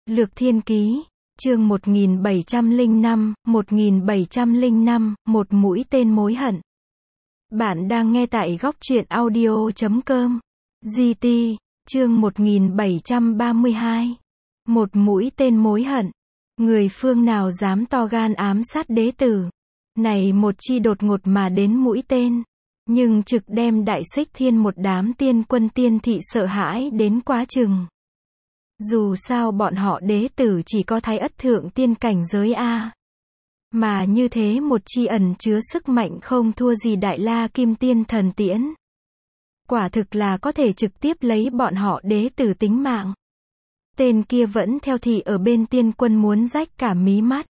Lược Thiên Ký, chương 1705, một mũi tên mối hận. Bạn đang nghe tại góc truyện audio.com. GT, chương 1732. Một mũi tên mối hận. Người phương nào dám to gan ám sát đế tử? Này một chi đột ngột mà đến mũi tên, nhưng trực đem Đại Xích Thiên một đám tiên quân tiên thị sợ hãi đến quá chừng. Dù sao bọn họ đế tử chỉ có thái ất thượng tiên cảnh giới A. Mà như thế một chi ẩn chứa sức mạnh không thua gì Đại La Kim Tiên thần tiễn. Quả thực là có thể trực tiếp lấy bọn họ đế tử tính mạng. Tên kia vẫn theo thị ở bên tiên quân muốn rách cả mí mắt.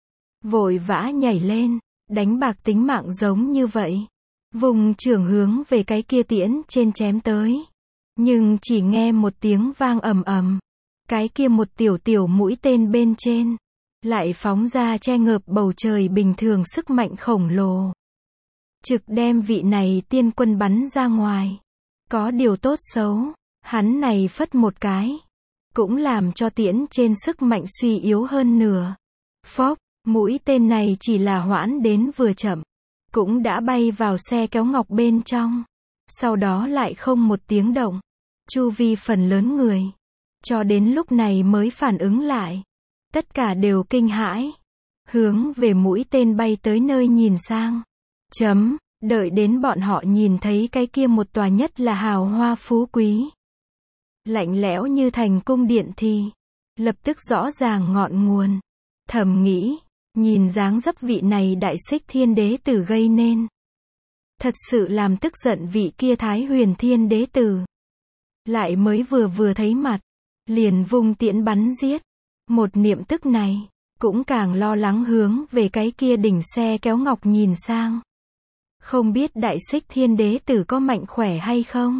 Vội vã nhảy lên, đánh bạc tính mạng giống như vậy. Vùng trưởng hướng về cái kia tiễn trên chém tới. Nhưng chỉ nghe một tiếng vang ầm ầm. Cái kia một tiểu mũi tên bên trên, lại phóng ra che ngợp bầu trời bình thường sức mạnh khổng lồ. Trực đem vị này tiên quân bắn ra ngoài. Có điều tốt xấu, hắn này phất một cái, cũng làm cho tiễn trên sức mạnh suy yếu hơn nửa. Phốc, mũi tên này chỉ là hoãn đến vừa chậm, cũng đã bay vào xe kéo ngọc bên trong. Sau đó lại không một tiếng động. Chu vi phần lớn người, cho đến lúc này mới phản ứng lại. Tất cả đều kinh hãi. Hướng về mũi tên bay tới nơi nhìn sang. Đợi đến bọn họ nhìn thấy cái kia một tòa nhất là hào hoa phú quý, lạnh lẽo như thành cung điện thì lập tức rõ ràng ngọn nguồn. Thầm nghĩ, nhìn dáng dấp vị này Đại Xích Thiên đế tử gây nên, thật sự làm tức giận vị kia Thái Huyền Thiên đế tử. Lại mới vừa thấy mặt, liền vung tiễn bắn giết. Một niệm tức này, cũng càng lo lắng hướng về cái kia đỉnh xe kéo ngọc nhìn sang. Không biết Đại Xích Thiên đế tử có mạnh khỏe hay không?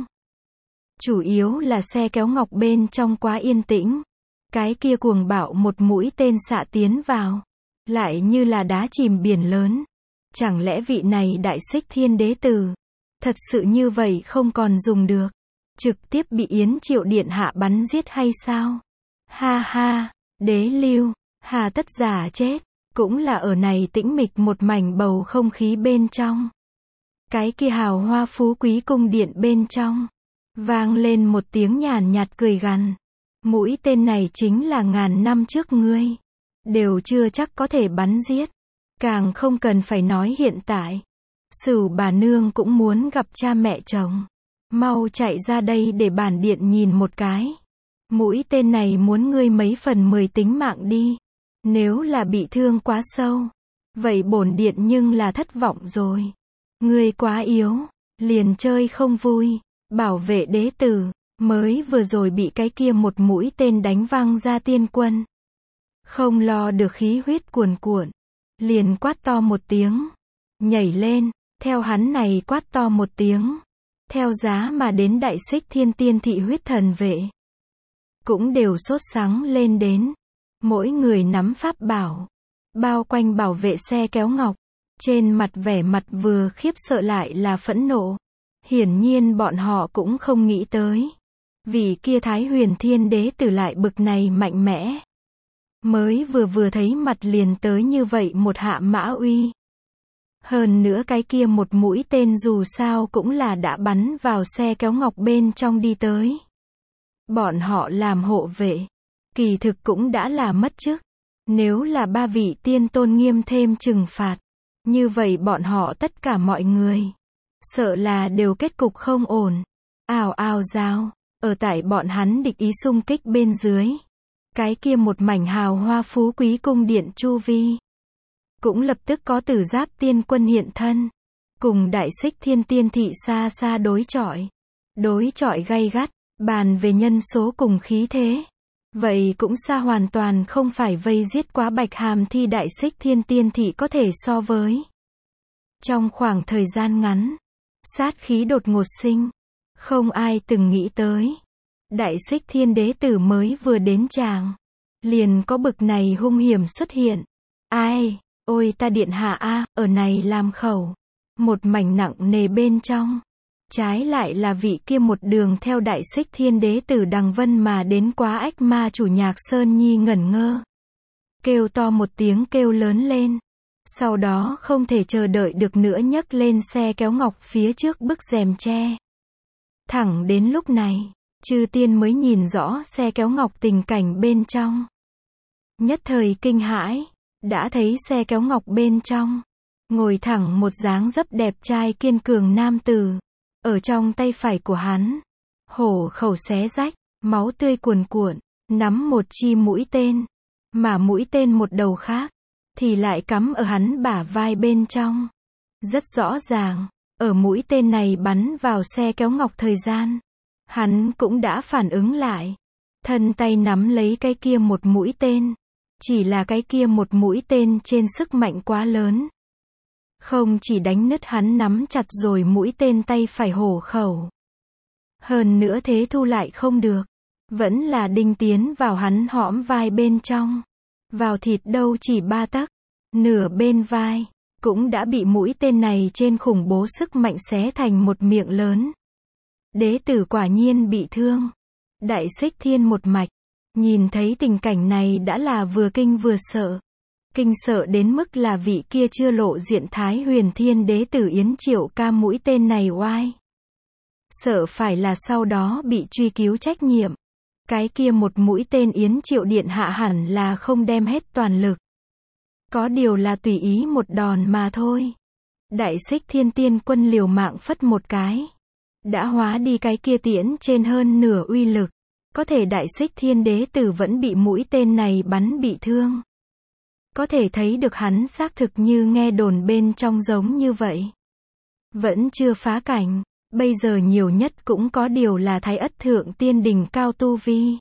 Chủ yếu là xe kéo ngọc bên trong quá yên tĩnh. Cái kia cuồng bạo một mũi tên xạ tiến vào, lại như là đá chìm biển lớn. Chẳng lẽ vị này Đại Xích Thiên đế tử thật sự như vậy không còn dùng được, trực tiếp bị Yến Triệu điện hạ bắn giết hay sao? Ha ha, đế lưu, hà tất giả chết. Cũng là ở này tĩnh mịch một mảnh bầu không khí bên trong. Cái kia hào hoa phú quý cung điện bên trong, vang lên một tiếng nhàn nhạt cười gằn. Mũi tên này chính là ngàn năm trước ngươi đều chưa chắc có thể bắn giết. Càng không cần phải nói hiện tại. Sửu bà nương cũng muốn gặp cha mẹ chồng. Mau chạy ra đây để bản điện nhìn một cái. Mũi tên này muốn ngươi mấy phần 10 tính mạng đi. Nếu là bị thương quá sâu, vậy bổn điện nhưng là thất vọng rồi. Ngươi quá yếu, liền chơi không vui. Bảo vệ đế tử, mới vừa rồi bị cái kia một mũi tên đánh văng ra tiên quân. Không lo được khí huyết cuồn cuộn, liền quát to một tiếng. Nhảy lên, theo hắn này quát to một tiếng. Theo giá mà đến Đại Xích Thiên tiên thị huyết thần vệ, cũng đều sốt sắng lên đến. Mỗi người nắm pháp bảo, bao quanh bảo vệ xe kéo ngọc. Trên mặt vẻ mặt vừa khiếp sợ lại là phẫn nộ. Hiển nhiên bọn họ cũng không nghĩ tới. Vì kia Thái Huyền Thiên đế tử lại bực này mạnh mẽ. Mới vừa thấy mặt liền tới như vậy một hạ mã uy. Hơn nữa cái kia một mũi tên dù sao cũng là đã bắn vào xe kéo ngọc bên trong đi tới. Bọn họ làm hộ vệ, kỳ thực cũng đã là mất chức. Nếu là ba vị tiên tôn nghiêm thêm trừng phạt, như vậy bọn họ tất cả mọi người, sợ là đều kết cục không ổn. Ào ào giao, ở tại bọn hắn địch ý xung kích bên dưới. Cái kia một mảnh hào hoa phú quý cung điện chu vi, cũng lập tức có Tử Giáp tiên quân hiện thân. Cùng Đại Xích Thiên tiên thị xa xa đối chọi. Đối chọi gay gắt, bàn về nhân số cùng khí thế. Vậy cũng xa hoàn toàn không phải vây giết quá Bạch Hàm Thi Đại Xích Thiên tiên thị có thể so với. Trong khoảng thời gian ngắn, sát khí đột ngột sinh. Không ai từng nghĩ tới. Đại Xích Thiên đế tử mới vừa đến tràng, liền có bực này hung hiểm xuất hiện. Ai, ôi ta điện hạ a, ở này làm khẩu. Một mảnh nặng nề bên trong. Trái lại là vị kia một đường theo Đại Xích Thiên Đế từ Đằng Vân mà đến Quá Ách Ma chủ Nhạc Sơn Nhi ngẩn ngơ. Kêu to một tiếng kêu lớn lên. Sau đó không thể chờ đợi được nữa nhấc lên xe kéo ngọc phía trước bức rèm tre. Thẳng đến lúc này, chư tiên mới nhìn rõ xe kéo ngọc tình cảnh bên trong. Nhất thời kinh hãi, đã thấy xe kéo ngọc bên trong. Ngồi thẳng một dáng dấp đẹp trai kiên cường nam tử. Ở trong tay phải của hắn, hổ khẩu xé rách, máu tươi cuồn cuộn, nắm một chi mũi tên. Mà mũi tên một đầu khác, thì lại cắm ở hắn bả vai bên trong. Rất rõ ràng, ở mũi tên này bắn vào xe kéo ngọc thời gian. Hắn cũng đã phản ứng lại. Thân tay nắm lấy cái kia một mũi tên. Chỉ là cái kia một mũi tên trên sức mạnh quá lớn. Không chỉ đánh nứt hắn nắm chặt rồi mũi tên tay phải hổ khẩu. Hơn nữa thế thu lại không được. Vẫn là đinh tiến vào hắn hõm vai bên trong. Vào thịt đâu chỉ 3 tấc. Nửa bên vai. Cũng đã bị mũi tên này trên khủng bố sức mạnh xé thành một miệng lớn. Đế tử quả nhiên bị thương. Đại Xích Thiên một mạch. Nhìn thấy tình cảnh này đã là vừa kinh vừa sợ. Kinh sợ đến mức là vị kia chưa lộ diện Thái Huyền Thiên Đế tử Yến Triệu Ca mũi tên này oai. Sợ phải là sau đó bị truy cứu trách nhiệm. Cái kia một mũi tên Yến Triệu Điện hạ hẳn là không đem hết toàn lực. Có điều là tùy ý một đòn mà thôi. Đại Xích Thiên Tiên Quân liều mạng phất một cái. Đã hóa đi cái kia tiễn trên hơn nửa uy lực. Có thể Đại Xích Thiên Đế tử vẫn bị mũi tên này bắn bị thương. Có thể thấy được hắn xác thực như nghe đồn bên trong giống như vậy. Vẫn chưa phá cảnh. Bây giờ nhiều nhất cũng có điều là Thái Ất Thượng Tiên đỉnh cao tu vi.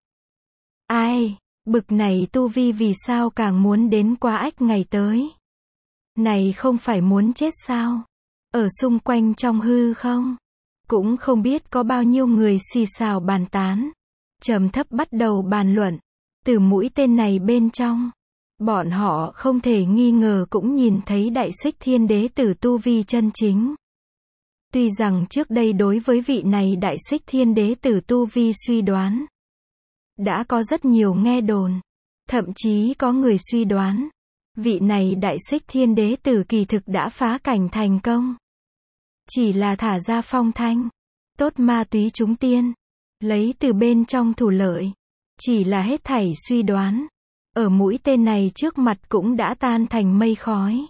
Ai, bực này tu vi vì sao càng muốn đến Quá Ách ngày tới. Này không phải muốn chết sao? Ở xung quanh trong hư không? Cũng không biết có bao nhiêu người xì xào bàn tán. Trầm thấp bắt đầu bàn luận. Từ mũi tên này bên trong. Bọn họ không thể nghi ngờ cũng nhìn thấy Đại Xích Thiên Đế tử tu vi chân chính. Tuy rằng trước đây đối với vị này Đại Xích Thiên Đế tử tu vi suy đoán. Đã có rất nhiều nghe đồn. Thậm chí có người suy đoán. Vị này Đại Xích Thiên Đế tử kỳ thực đã phá cảnh thành công. Chỉ là thả ra phong thanh. Tốt ma túy chúng tiên. Lấy từ bên trong thủ lợi. Chỉ là hết thảy suy đoán. Ở mũi tên này trước mặt cũng đã tan thành mây khói.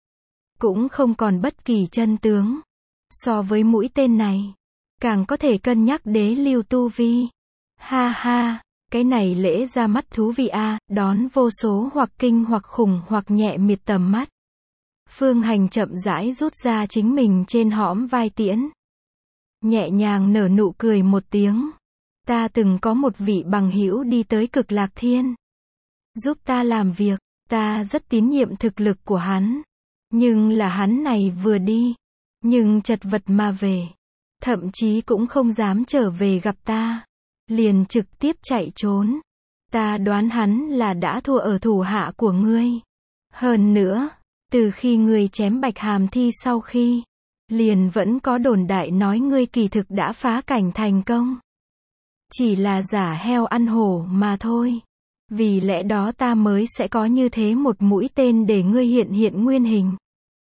Cũng không còn bất kỳ chân tướng. So với mũi tên này, càng có thể cân nhắc đế lưu tu vi. Ha ha, cái này lễ ra mắt thú vị a, đón vô số hoặc kinh hoặc khủng hoặc nhẹ miệt tầm mắt. Phương Hành chậm rãi rút ra chính mình trên hõm vai tiễn. Nhẹ nhàng nở nụ cười một tiếng. Ta từng có một vị bằng hữu đi tới Cực Lạc Thiên. Giúp ta làm việc, ta rất tín nhiệm thực lực của hắn. Nhưng là hắn này vừa đi. Nhưng chật vật mà về. Thậm chí cũng không dám trở về gặp ta. Liền trực tiếp chạy trốn. Ta đoán hắn là đã thua ở thủ hạ của ngươi. Hơn nữa, từ khi ngươi chém Bạch Hàm Thi sau khi, liền vẫn có đồn đại nói ngươi kỳ thực đã phá cảnh thành công. Chỉ là giả heo ăn hổ mà thôi. Vì lẽ đó ta mới sẽ có như thế một mũi tên để ngươi hiện hiện nguyên hình.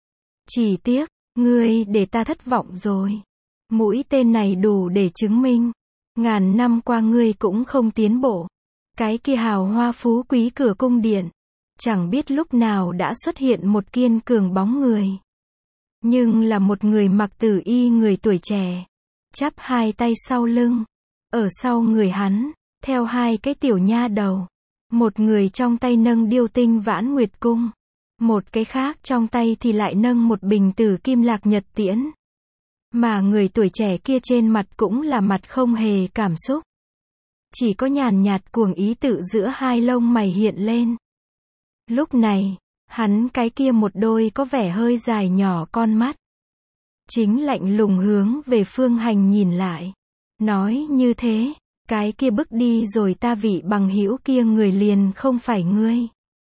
Chỉ tiếc, ngươi để ta thất vọng rồi. Mũi tên này đủ để chứng minh. Ngàn năm qua ngươi cũng không tiến bộ. Cái kia hào hoa phú quý cửa cung điện. Chẳng biết lúc nào đã xuất hiện một kiên cường bóng người. Nhưng là một người mặc tử y người tuổi trẻ. Chắp hai tay sau lưng. Ở sau người hắn, theo hai cái tiểu nha đầu. Một người trong tay nâng điêu tinh vãn nguyệt cung. Một cái khác trong tay thì lại nâng một bình tử kim lạc nhật tiễn. Mà người tuổi trẻ kia trên mặt cũng là mặt không hề cảm xúc. Chỉ có nhàn nhạt cuồng ý tự giữa hai lông mày hiện lên. Lúc này, hắn cái kia một đôi có vẻ hơi dài nhỏ con mắt. Chính lạnh lùng hướng về Phương Hành nhìn lại. Nói như thế, cái kia bước đi rồi ta vị bằng hữu kia người liền không phải ngươi.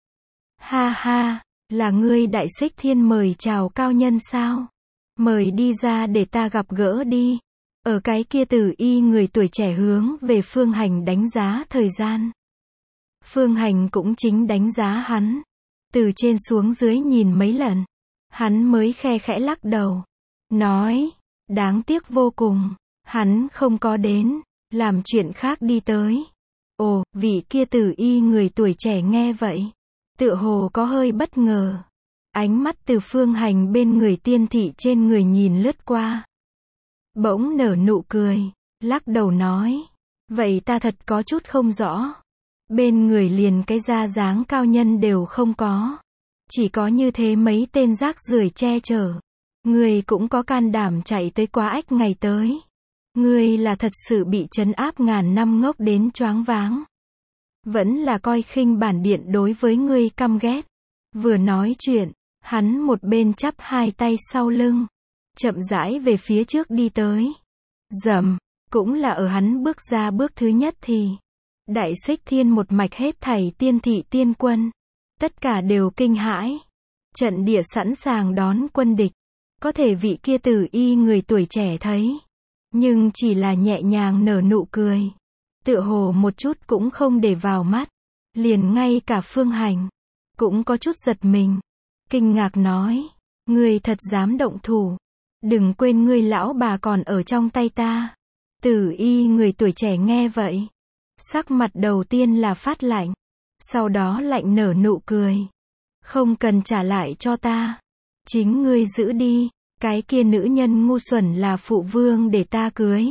Ha ha, là ngươi Đại Xích Thiên mời chào cao nhân sao? Mời đi ra để ta gặp gỡ đi. Ở cái kia Tử Y người tuổi trẻ hướng về Phương Hành đánh giá thời gian. Phương Hành cũng chính đánh giá hắn. Từ trên xuống dưới nhìn mấy lần. Hắn mới khe khẽ lắc đầu. Nói, đáng tiếc vô cùng. Hắn không có đến, làm chuyện khác đi tới. Ồ, vị kia Tử Y người tuổi trẻ nghe vậy. Tựa hồ có hơi bất ngờ. Ánh mắt từ Phương Hành bên người tiên thị trên người nhìn lướt qua. Bỗng nở nụ cười, lắc đầu nói. Vậy ta thật có chút không rõ. Bên người liền cái da dáng cao nhân đều không có. Chỉ có như thế mấy tên rác rưởi che chở. Ngươi cũng có can đảm chạy tới Quá Ách ngày tới. Ngươi là thật sự bị trấn áp ngàn năm ngốc đến choáng váng. Vẫn là coi khinh bản điện đối với ngươi căm ghét. Vừa nói chuyện, hắn một bên chắp hai tay sau lưng. Chậm rãi về phía trước đi tới. Rầm, cũng là ở hắn bước ra bước thứ nhất thì. Đại Xích Thiên một mạch hết thảy tiên thị tiên quân. Tất cả đều kinh hãi. Trận địa sẵn sàng đón quân địch. Có thể vị kia Tử Y người tuổi trẻ thấy. Nhưng chỉ là nhẹ nhàng nở nụ cười. Tựa hồ một chút cũng không để vào mắt. Liền ngay cả Phương Hành. Cũng có chút giật mình. Kinh ngạc nói. Ngươi thật dám động thủ. Đừng quên ngươi lão bà còn ở trong tay ta. Tử Y người tuổi trẻ nghe vậy. Sắc mặt đầu tiên là phát lạnh. Sau đó lạnh nở nụ cười. Không cần trả lại cho ta. Chính ngươi giữ đi. Cái kia nữ nhân ngu xuẩn là phụ vương để ta cưới.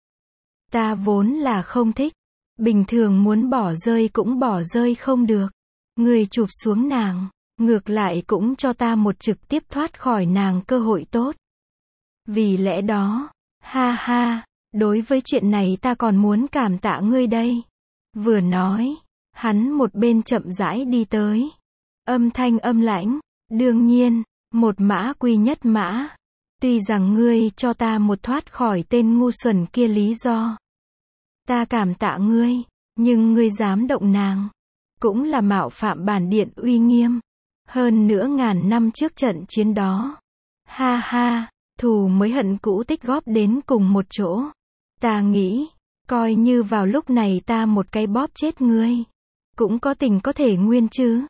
Ta vốn là không thích. Bình thường muốn bỏ rơi cũng bỏ rơi không được. Ngươi chụp xuống nàng. Ngược lại cũng cho ta một trực tiếp thoát khỏi nàng cơ hội tốt. Vì lẽ đó, ha ha, đối với chuyện này ta còn muốn cảm tạ ngươi đây. Vừa nói, hắn một bên chậm rãi đi tới. Âm thanh âm lãnh, đương nhiên, một mã quy nhất mã. Tuy rằng ngươi cho ta một thoát khỏi tên ngu xuẩn kia lý do. Ta cảm tạ ngươi, nhưng ngươi dám động nàng. Cũng là mạo phạm bản điện uy nghiêm. Hơn nữa ngàn năm trước trận chiến đó. Ha ha, thù mới hận cũ tích góp đến cùng một chỗ. Ta nghĩ, coi như vào lúc này ta một cái bóp chết ngươi. Cũng có tình có thể nguyên chứ.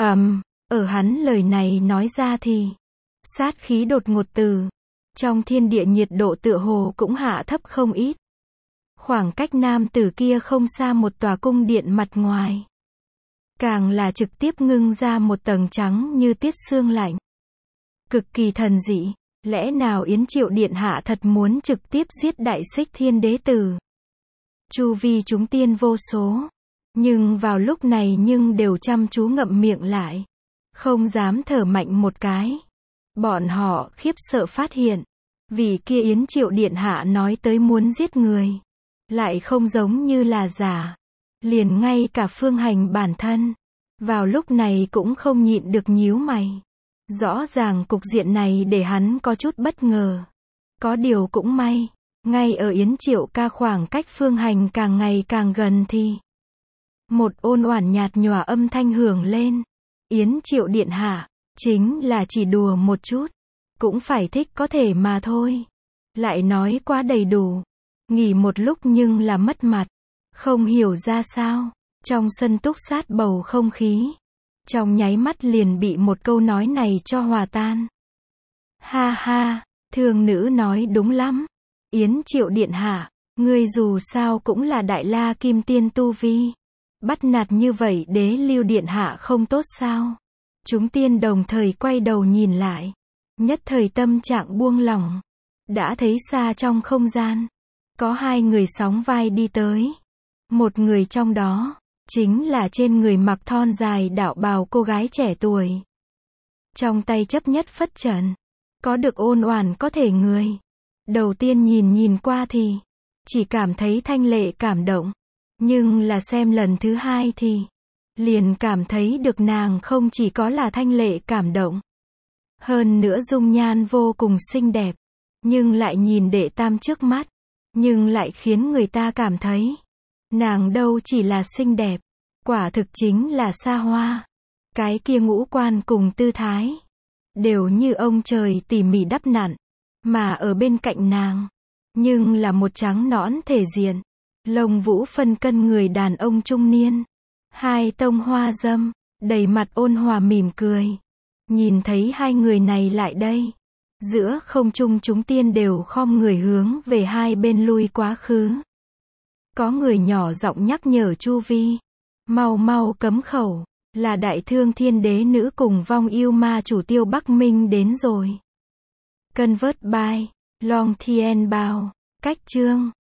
Ở hắn lời này nói ra thì. Sát khí đột ngột từ. Trong thiên địa nhiệt độ tựa hồ cũng hạ thấp không ít. Khoảng cách nam tử kia không xa một tòa cung điện mặt ngoài. Càng là trực tiếp ngưng ra một tầng trắng như tiết sương lạnh. Cực kỳ thần dị. Lẽ nào Yến Triệu Điện Hạ thật muốn trực tiếp giết Đại Xích Thiên Đế Tử? Chu vi chúng tiên vô số. Nhưng vào lúc này nhưng đều chăm chú ngậm miệng lại. Không dám thở mạnh một cái. Bọn họ khiếp sợ phát hiện. Vì kia Yến Triệu Điện Hạ nói tới muốn giết người. Lại không giống như là giả. Liền ngay cả Phương Hành bản thân. Vào lúc này cũng không nhịn được nhíu mày. Rõ ràng cục diện này để hắn có chút bất ngờ. Có điều cũng may. Ngay ở Yến Triệu ca khoảng cách Phương Hành càng ngày càng gần thì. Một ôn oản nhạt nhòa âm thanh hưởng lên. Yến Triệu Điện Hạ. Chính là chỉ đùa một chút. Cũng phải thích có thể mà thôi. Lại nói quá đầy đủ. Nghỉ một lúc nhưng là mất mặt. Không hiểu ra sao. Trong sân túc sát bầu không khí. Trong nháy mắt liền bị một câu nói này cho hòa tan. Ha ha, thường nữ nói đúng lắm. Yến Triệu Điện Hạ, ngươi dù sao cũng là Đại La Kim Tiên tu vi. Bắt nạt như vậy Đế Lưu Điện Hạ không tốt sao? Chúng tiên đồng thời quay đầu nhìn lại. Nhất thời tâm trạng buông lỏng. Đã thấy xa trong không gian. Có hai người sóng vai đi tới. Một người trong đó. Chính là trên người mặc thon dài đạo bào cô gái trẻ tuổi. Trong tay chấp nhất phất trần. Có được ôn oản có thể người. Đầu tiên nhìn qua thì. Chỉ cảm thấy thanh lệ cảm động. Nhưng là xem lần thứ hai thì. Liền cảm thấy được nàng không chỉ có là thanh lệ cảm động. Hơn nữa dung nhan vô cùng xinh đẹp. Nhưng lại nhìn đệ tam trước mắt. Nhưng lại khiến người ta cảm thấy. Nàng đâu chỉ là xinh đẹp. Quả thực chính là xa hoa. Cái kia ngũ quan cùng tư thái. Đều như ông trời tỉ mỉ đắp nặn. Mà ở bên cạnh nàng. nhưng là một trắng nõn thể diện, lông vũ phân cân người đàn ông trung niên. Hai tông hoa dâm, đầy mặt ôn hòa mỉm cười. Nhìn thấy hai người này lại đây. Giữa không trung chúng tiên đều khom người hướng về hai bên lui quá khứ. Có người nhỏ giọng nhắc nhở Chu Vi. Mau mau cấm khẩu, là Đại Thương Thiên Đế nữ cùng vong yêu ma chủ Tiêu Bắc Minh đến rồi. Convert by Long Thien Bao. Cách chương